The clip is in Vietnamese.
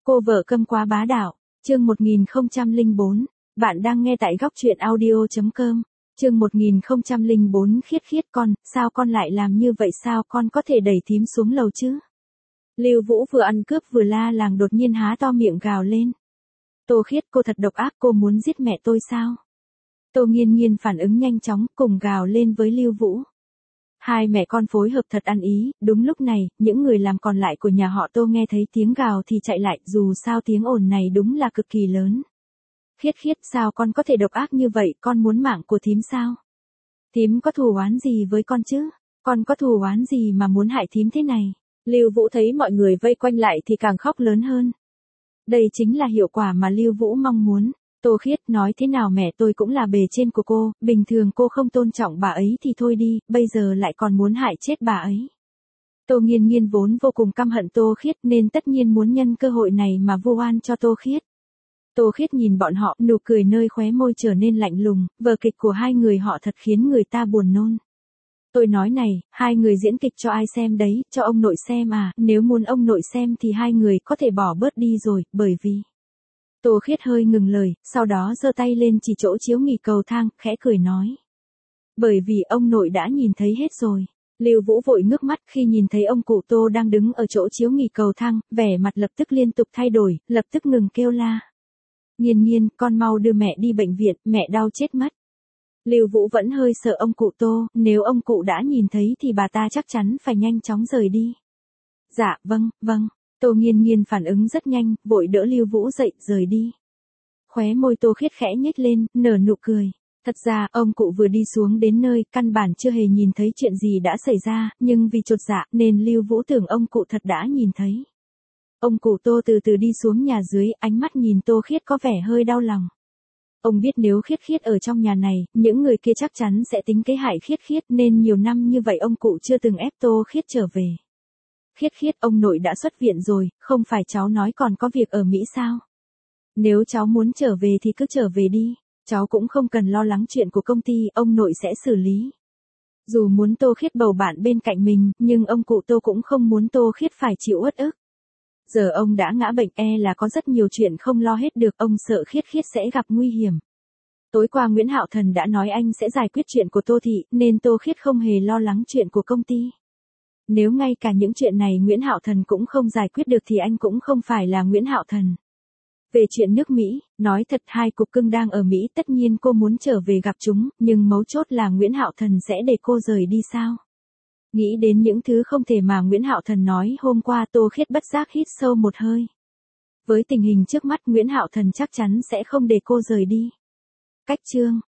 Cô vợ câm quá bá đạo, chương 1004, bạn đang nghe tại góc truyện audio.com, chương 1004 khiết khiết con, sao con lại làm như vậy, sao con có thể đẩy thím xuống lầu chứ? Lưu Vũ vừa ăn cướp vừa la làng đột nhiên há to miệng gào lên. Tô Khiết, cô thật độc ác, cô muốn giết mẹ tôi sao? Tô Nghiên Nghiên phản ứng nhanh chóng, cùng gào lên với Lưu Vũ. Hai mẹ con phối hợp thật ăn ý, đúng lúc này, những người làm còn lại của nhà họ Tô nghe thấy tiếng gào thì chạy lại, dù sao tiếng ồn này đúng là cực kỳ lớn. Khiết khiết, sao con có thể độc ác như vậy, con muốn mạng của thím sao? Thím có thù oán gì với con chứ? Con có thù oán gì mà muốn hại thím thế này? Lưu Vũ thấy mọi người vây quanh lại thì càng khóc lớn hơn. Đây chính là hiệu quả mà Lưu Vũ mong muốn. Tô Khiết, nói thế nào mẹ tôi cũng là bề trên của cô, bình thường cô không tôn trọng bà ấy thì thôi đi, bây giờ lại còn muốn hại chết bà ấy. Tô Nghiên Nghiên vốn vô cùng căm hận Tô Khiết nên tất nhiên muốn nhân cơ hội này mà vu oan cho Tô Khiết. Tô Khiết nhìn bọn họ, nụ cười nơi khóe môi trở nên lạnh lùng, vở kịch của hai người họ thật khiến người ta buồn nôn. Tôi nói này, hai người diễn kịch cho ai xem đấy, cho ông nội xem à, nếu muốn ông nội xem thì hai người có thể bỏ bớt đi rồi, bởi vì... Tô Khiết hơi ngừng lời, sau đó giơ tay lên chỉ chỗ chiếu nghỉ cầu thang, khẽ cười nói. Bởi vì ông nội đã nhìn thấy hết rồi. Lưu Vũ vội ngước mắt khi nhìn thấy ông cụ Tô đang đứng ở chỗ chiếu nghỉ cầu thang, vẻ mặt lập tức liên tục thay đổi, lập tức ngừng kêu la. Nghiên Nghiên, con mau đưa mẹ đi bệnh viện, mẹ đau chết mất. Lưu Vũ vẫn hơi sợ ông cụ Tô, nếu ông cụ đã nhìn thấy thì bà ta chắc chắn phải nhanh chóng rời đi. Dạ, vâng, vâng. Tô Nghiên Nghiên phản ứng rất nhanh, vội đỡ Lưu Vũ dậy, rời đi. Khóe môi Tô Khiết khẽ nhếch lên, nở nụ cười. Thật ra, ông cụ vừa đi xuống đến nơi, căn bản chưa hề nhìn thấy chuyện gì đã xảy ra, nhưng vì chột dạ nên Lưu Vũ tưởng ông cụ thật đã nhìn thấy. Ông cụ Tô từ từ đi xuống nhà dưới, ánh mắt nhìn Tô Khiết có vẻ hơi đau lòng. Ông biết nếu Khiết Khiết ở trong nhà này, những người kia chắc chắn sẽ tính kế hại Khiết Khiết nên nhiều năm như vậy ông cụ chưa từng ép Tô Khiết trở về. Khiết Khiết, ông nội đã xuất viện rồi, không phải cháu nói còn có việc ở Mỹ sao? Nếu cháu muốn trở về thì cứ trở về đi, cháu cũng không cần lo lắng chuyện của công ty, ông nội sẽ xử lý. Dù muốn Tô Khiết bầu bạn bên cạnh mình, nhưng ông cụ Tô cũng không muốn Tô Khiết phải chịu uất ức. Giờ ông đã ngã bệnh là có rất nhiều chuyện không lo hết được, ông sợ Khiết Khiết sẽ gặp nguy hiểm. Tối qua Nguyễn Hạo Thần đã nói anh sẽ giải quyết chuyện của Tô Thị, nên Tô Khiết không hề lo lắng chuyện của công ty. Nếu ngay cả những chuyện này Nguyễn Hạo Thần cũng không giải quyết được thì anh cũng không phải là Nguyễn Hạo Thần. Về chuyện nước Mỹ, nói thật hai cục cưng đang ở Mỹ tất nhiên cô muốn trở về gặp chúng, nhưng mấu chốt là Nguyễn Hạo Thần sẽ để cô rời đi sao? Nghĩ đến những thứ không thể mà Nguyễn Hạo Thần nói hôm qua, Tô Khiết bất giác hít sâu một hơi. Với tình hình trước mắt Nguyễn Hạo Thần chắc chắn sẽ không để cô rời đi. Cách chương